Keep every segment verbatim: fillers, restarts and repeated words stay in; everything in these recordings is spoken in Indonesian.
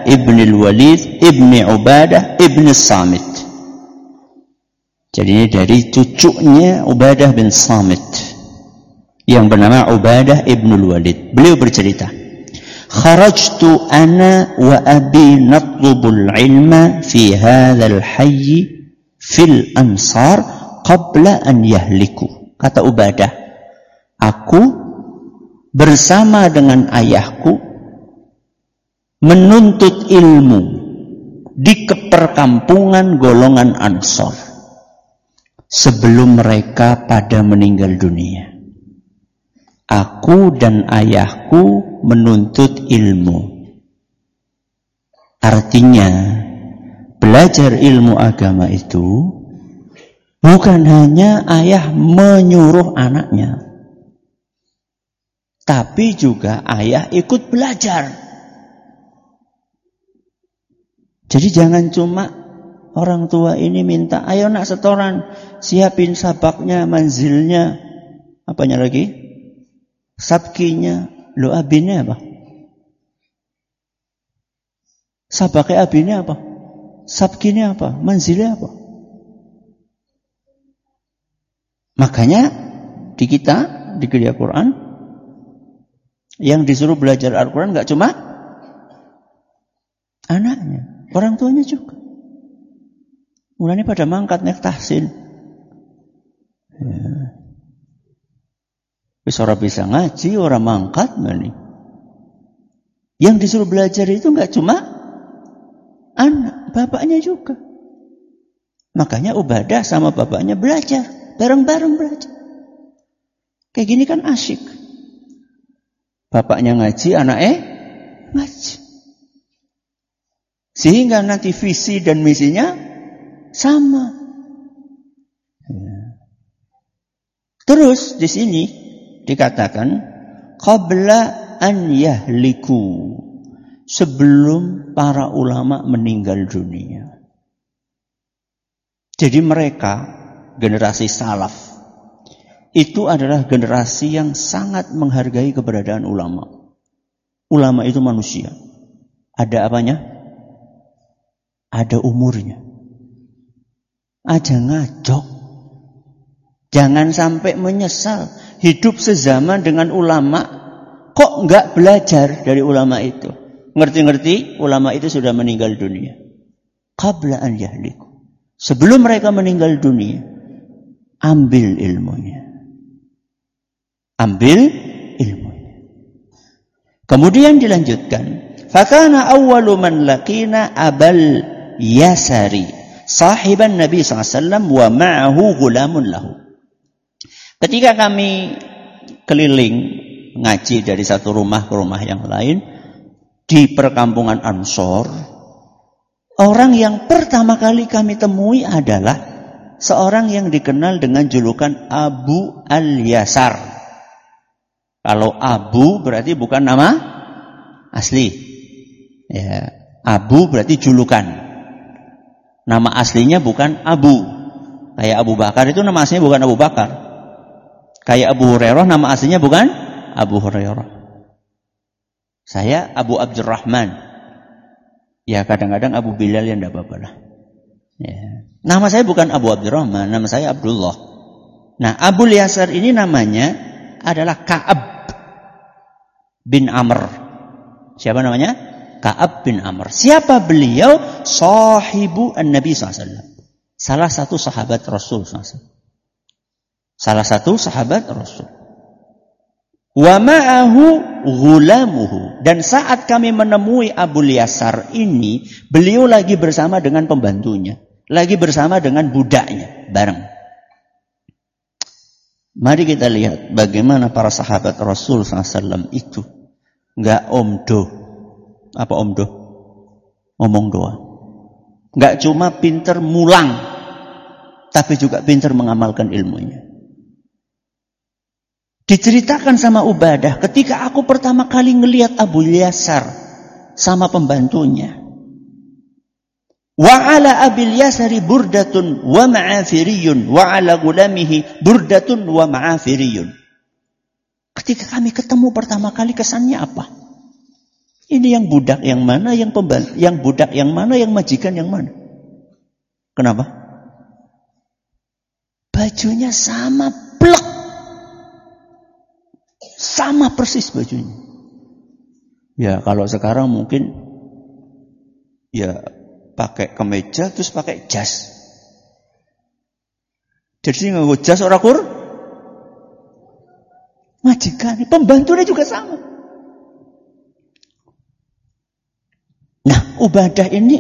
ibn al-Walid ibn Ubadah ibn Samit. Jadi ini dari cucunya Ubadah bin Samit yang bernama Ubadah ibn al-Walid. Beliau bercerita, kharajtu ana wa abi natlubul ilma fi hadzal hayy fil ansar qabla an yahliku. Kata Ubadah, aku bersama dengan ayahku menuntut ilmu di perkampungan golongan Ansor sebelum mereka pada meninggal dunia. Aku dan ayahku menuntut ilmu. Artinya, belajar ilmu agama itu bukan hanya ayah menyuruh anaknya, tapi juga ayah ikut belajar. Jadi jangan cuma orang tua ini minta, ayo nak setoran, siapin sabaknya, manzilnya, apanya lagi? Sabkinya. Lo abinnya apa? Sabaknya abinnya apa? Sabkinya apa? Manzilnya apa? Makanya di kita, di kuliah Quran, yang disuruh belajar Al-Quran gak cuma anaknya, orang tuanya juga. Mulanya pada mangkat naik tahsin. Ya. Wis ora bisa ngaji, orang mangkat mani. Yang disuruh belajar itu enggak cuma anak, bapaknya juga. Makanya Ubadah sama bapaknya belajar, bareng-bareng belajar. Kayak gini kan asyik. Bapaknya ngaji, anaknya ngaji. Sehingga nanti visi dan misinya sama. Ya. Terus di sini dikatakan qabla an yahliku, sebelum para ulama meninggal dunia. Jadi mereka generasi salaf itu adalah generasi yang sangat menghargai keberadaan ulama. Ulama itu manusia. Ada apanya? Ada umurnya. Aja ngajok. Jangan sampai menyesal hidup sezaman dengan ulama, kok enggak belajar dari ulama itu. Ngerti-ngerti ulama itu sudah meninggal dunia. Qabla an yahliku. Sebelum mereka meninggal dunia, ambil ilmunya. Ambil ilmunya. Kemudian dilanjutkan, fakana awwalu man laqina Abal Yasari sahiban Nabi sallallahu alaihi wasallam wa ma'ahu ghulamun lahu. Ketika kami keliling ngaji dari satu rumah ke rumah yang lain di perkampungan Ansor, orang yang pertama kali kami temui adalah seorang yang dikenal dengan julukan Abu Al-Yasar. Kalau Abu berarti bukan nama asli. Ya, Abu berarti julukan. Nama aslinya bukan Abu. Kayak Abu Bakar itu nama aslinya bukan Abu Bakar. Kayak Abu Hurairah nama aslinya bukan Abu Hurairah. Saya Abu Abdurrahman. Ya kadang-kadang Abu Bilal yang tidak apa-apa lah. Ya. Nama saya bukan Abu Abdurrahman, nama saya Abdullah. Nah, Abu Yasar ini namanya adalah Ka'ab bin Amr. Siapa namanya? Ka'ab bin Amr. Siapa beliau? Sahibu an-Nabi sallallahu alaihi wasallam. Salah satu sahabat Rasul sallallahu alaihi wasallam. Salah satu sahabat Rasul. Wa ma'ahu ghulamuhu. Dan saat kami menemui Abu Yasar ini, beliau lagi bersama dengan pembantunya. Lagi bersama dengan budaknya. Bareng. Mari kita lihat bagaimana para sahabat Rasul sallallahu alaihi wasallam itu. Enggak omdo. Apa omdo? Ngomong doang. Enggak cuma pinter mulang, tapi juga pinter mengamalkan ilmunya. Diceritakan sama Ubadah, ketika aku pertama kali ngelihat Abu Yasar sama pembantunya. Wa ala Abil Yasari burdatun wa ma'afiriyun wa ala gulamihi burdatun wa ma'afiriyun. Ketika kami ketemu pertama kali, kesannya apa? Ini yang budak yang mana, yang pembantu, yang budak yang mana, yang majikan yang mana? Kenapa? Bajunya sama plek. Sama persis bajunya. Ya kalau sekarang mungkin ya pakai kemeja terus pakai jas. Jadi nganggo jas ora kur. Majikan, pembantunya juga sama. Nah, Ubadah ini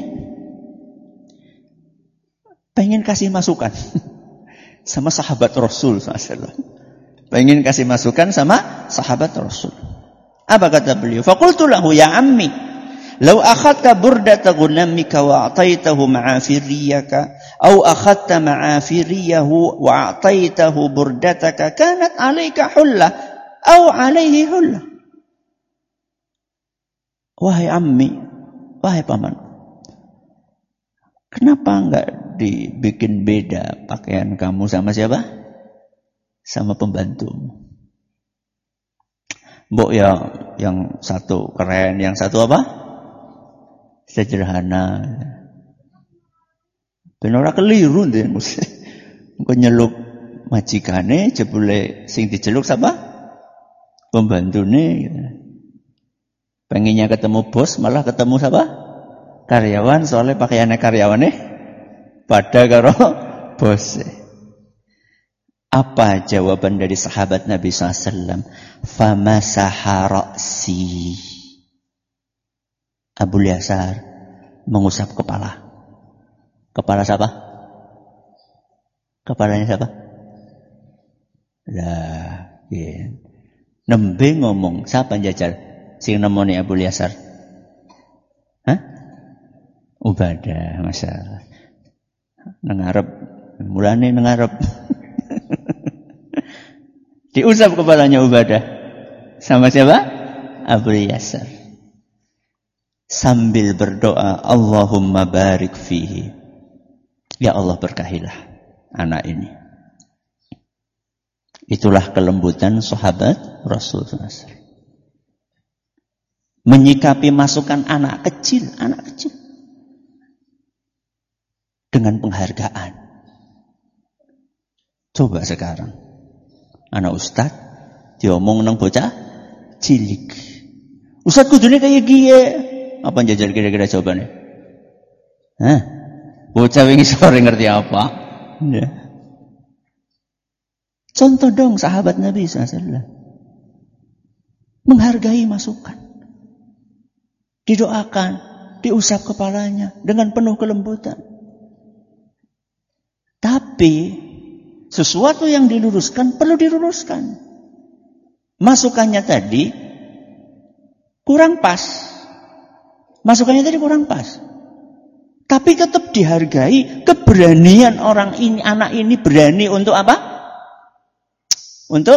pengen kasih masukan sama sahabat Rasul sallallahu alaihi wasallam. Pengen kasih masukan sama sahabat Rasul. Apa kata beliau? Faqultu lahu ya ammi, law akhadta burdata gunamika wa a'taitahu ma'afiriyaka aw akhadta ma'afiriyahu wa a'taitahu burdataka kanat 'alaika hullah aw 'alaihi hullah. Wahai ammi, wahai paman, kenapa enggak dibikin beda pakaian kamu sama siapa? Sama pembantumu. Mbok ya yang satu keren, yang satu apa? Sederhana. Ben ora keliru ndek mesti. Engko nyeluk majikane jebule sing diceluk sapa? Pembantune. Pengennya ketemu bos malah ketemu siapa? Karyawan, soalnya pakaiannya karyawane pada karo bos. Apa jawaban dari sahabat Nabi sallallahu alaihi wasallam? Famasaha ra'si. Abu Yasar mengusap kepala. Kepala siapa? Kepalanya siapa? Lah, ya. Nembe ngomong, siapa jajal? Sing nemoni Abu Yasar. Hah? Ubadah, masalah. Nengarep, mulane nengarep. Diusap kepalanya Ubadah. Sama siapa? Abu Yasar. Sambil berdoa, Allahumma barik fihi. Ya Allah berkahilah anak ini. Itulah kelembutan sahabat Rasul sallallahu alaihi wasallam. Menyikapi masukan anak kecil, anak kecil. Dengan penghargaan. Coba sekarang. Anak ustad diomong nang bocah cilik. Ustad kudune kaya kiye. Apa jajal kira-kira jawabannya? Hah? Bocah wingi sore ngerti apa? Ya. Contoh dong sahabat Nabi sallallahu alaihi wasallam. Menghargai masukan. Didoakan, diusap kepalanya dengan penuh kelembutan. Tapi sesuatu yang diluruskan perlu diluruskan. Masukannya tadi kurang pas. Masukannya tadi kurang pas. Tapi tetap dihargai keberanian orang ini, anak ini berani untuk apa? Untuk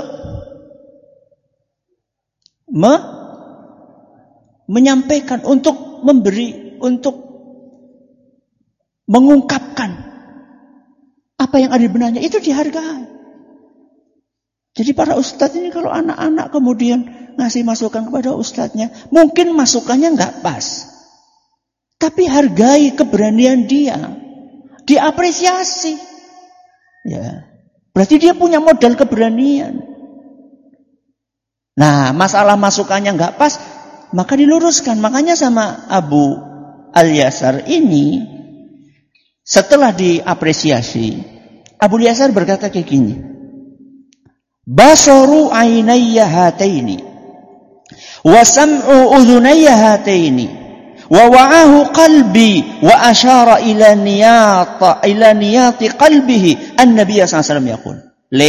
me, menyampaikan, untuk memberi, untuk mengungkapkan apa yang ada di benaknya, itu dihargai. Jadi para ustadz ini kalau anak-anak kemudian ngasih masukan kepada ustadznya, mungkin masukannya nggak pas. Tapi hargai keberanian dia. Diapresiasi. Ya. Berarti dia punya modal keberanian. Nah, masalah masukannya nggak pas, maka diluruskan. Makanya sama Abu Al-Yasar ini, setelah diapresiasi, Abu Yasar berkata kayak gini. Basaru ainayya hataini wa sam'u udhunayya hataini wa wa'ahu qalbi wa asyara ila niyata ila niyati qalbihi an-nabiy sallallahu alaihi wasallam yaqul. Le,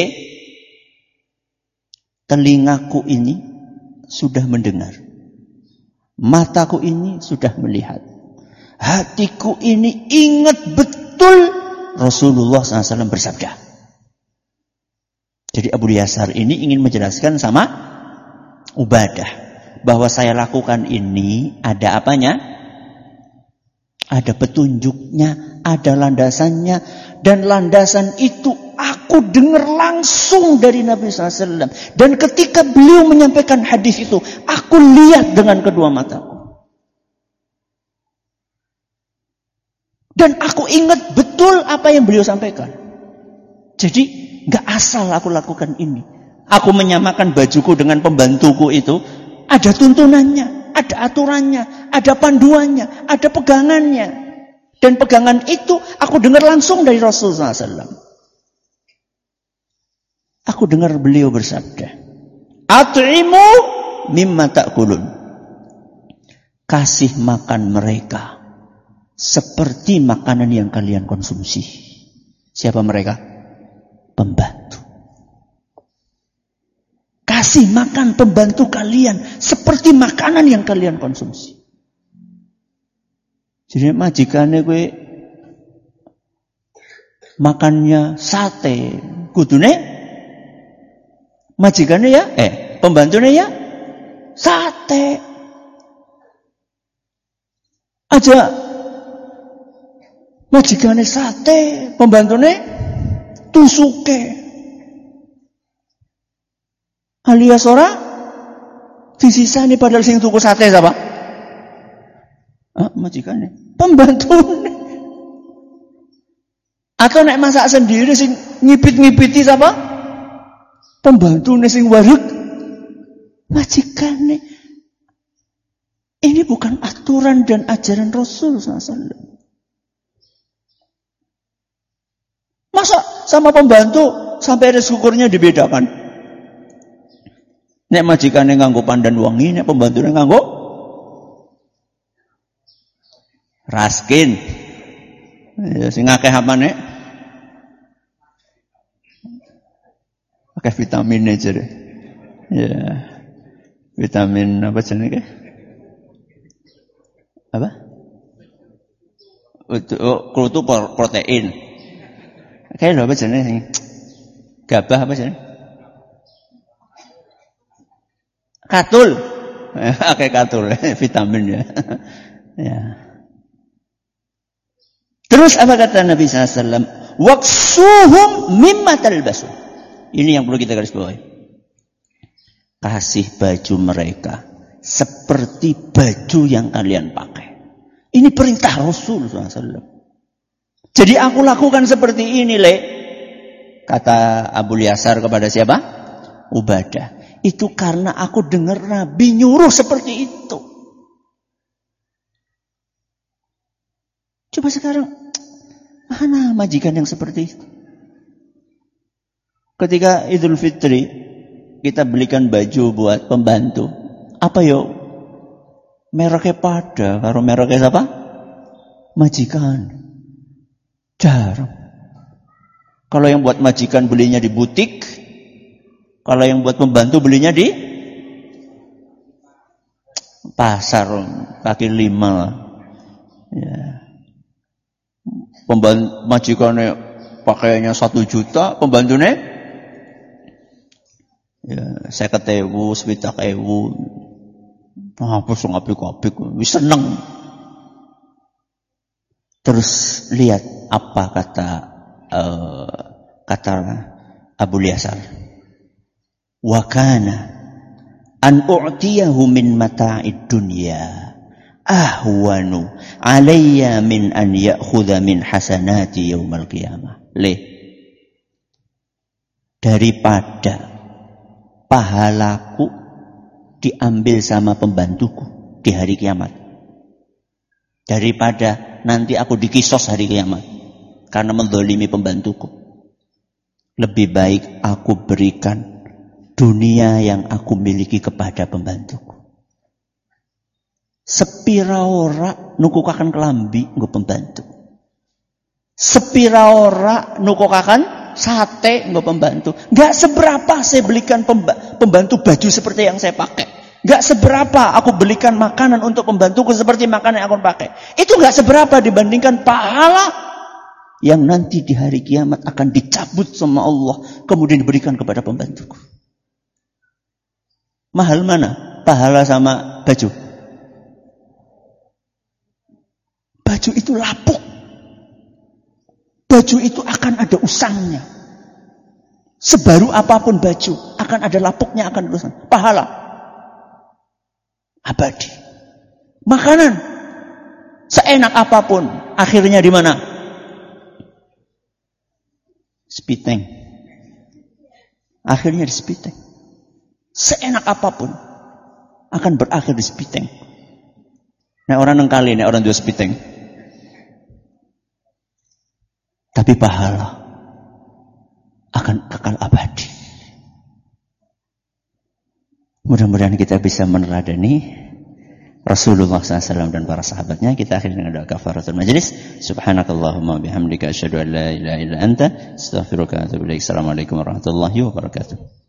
telingaku ini sudah mendengar. Mataku ini sudah melihat. Hatiku ini ingat betul Rasulullah sallallahu alaihi wasallam bersabda. Jadi Abu Yasar ini ingin menjelaskan sama Ubadah bahwa saya lakukan ini ada apanya? Ada petunjuknya, ada landasannya, dan landasan itu aku dengar langsung dari Nabi sallallahu alaihi wasallam. Dan ketika beliau menyampaikan hadis itu, aku lihat dengan kedua mataku. Dan aku ingat betul apa yang beliau sampaikan. Jadi gak asal aku lakukan ini. Aku menyamakan bajuku dengan pembantuku itu. Ada tuntunannya, ada aturannya, ada panduannya, ada pegangannya. Dan pegangan itu aku dengar langsung dari Rasulullah shallallahu alaihi wasallam. Aku dengar beliau bersabda, At'imu mimma ta'kulun. Kasih makan mereka seperti makanan yang kalian konsumsi. Siapa mereka? Pembantu. Kasih makan pembantu kalian seperti makanan yang kalian konsumsi. Jadi majikannya gue makannya sate, kudune majikannya ya, eh pembantunya ya sate. Aja majikannya sate, pembantunya tusuke. Alias ora disisani padahal sing tuku sate siapa? Ah, majikannya, pembantunya. Atau nek masak sendiri sing ngipit-ngipiti siapa? Pembantunya sing wareg majikannya. Ini bukan aturan dan ajaran Rasul sallallahu alaihi wasallam. Masa sama pembantu sampai ada syukurnya dibedakan? Nek majikannya nganggo pandan wangi, nek pembantunya nganggo raskin. Ya sing akeh apane? Akeh vitamin aja deh. Ya. Vitamin apa jenenge? Apa? Oh, kutu protein. Kayak lho apa jenenge? Gabah apa jenenge? Katul. Akeh katul, vitamin ya. Ya. Terus apa kata Nabi sallallahu alaihi wasallam? Waqsuhum mimma talbasun. Ini yang perlu kita garis bawahi. Kasih baju mereka seperti baju yang kalian pakai. Ini perintah Rasul sallallahu alaihi wasallam. Jadi aku lakukan seperti ini, Le. Kata Abu Yasar kepada siapa? Ubadah. Itu karena aku dengar Nabi nyuruh seperti itu. Coba sekarang, mana majikan yang seperti itu? Ketika Idul Fitri, kita belikan baju buat pembantu. Apa yo? Mereknya pada, karo mereknya siapa? Majikan. Jarang. Kalau yang buat majikan belinya di butik, kalau yang buat pembantu belinya di pasar kaki lima. Ya. Pembantu majikannya pakaiannya satu juta, pembantunya ya saya ketewu, sepitak ewu, apa sih ngapik-ngapik, wis seneng. Terus lihat apa kata uh, kata Abu Yasar. Wa kana an u'tiyahu min mata'id dunya ahwanu alayya min an ya'khudha min hasanati yaumal qiyamah. Le. Daripada pahalaku diambil sama pembantuku di hari kiamat. Daripada nanti aku dikisos hari kiamat karena menzalimi pembantuku. Lebih baik aku berikan dunia yang aku miliki kepada pembantuku. Sepira ora nukukaken kelambi nggo pembantu. Sepira ora nukukaken sate nggo pembantu. Enggak seberapa saya belikan pembantu baju seperti yang saya pakai. Enggak seberapa aku belikan makanan untuk pembantuku seperti makanan yang aku pakai. Itu enggak seberapa dibandingkan pahala yang nanti di hari kiamat akan dicabut sama Allah kemudian diberikan kepada pembantuku. Mahal mana? Pahala sama baju? Baju itu lapuk. Baju itu akan ada usangnya. Sebaru apapun baju akan ada lapuknya, akan ada usang. Pahala abadi. Makanan Seenak apapun, akhirnya di mana? Spiteng. Akhirnya di spiteng. Seenak apapun akan berakhir di spiteng. Nah orang nengkali, nih orang jual spiteng. Tapi pahala akan kekal abadi. Mudah-mudahan kita bisa meneladani Rasulullah shallallahu alaihi wasallam dan para sahabatnya. Kita akhiri dengan doa kafaratul majlis. Subhanakallahumma bihamdika asyhadu an la ilaha illa anta astaghfiruka wa atubu ilaik. Assalamualaikum warahmatullahi wabarakatuh.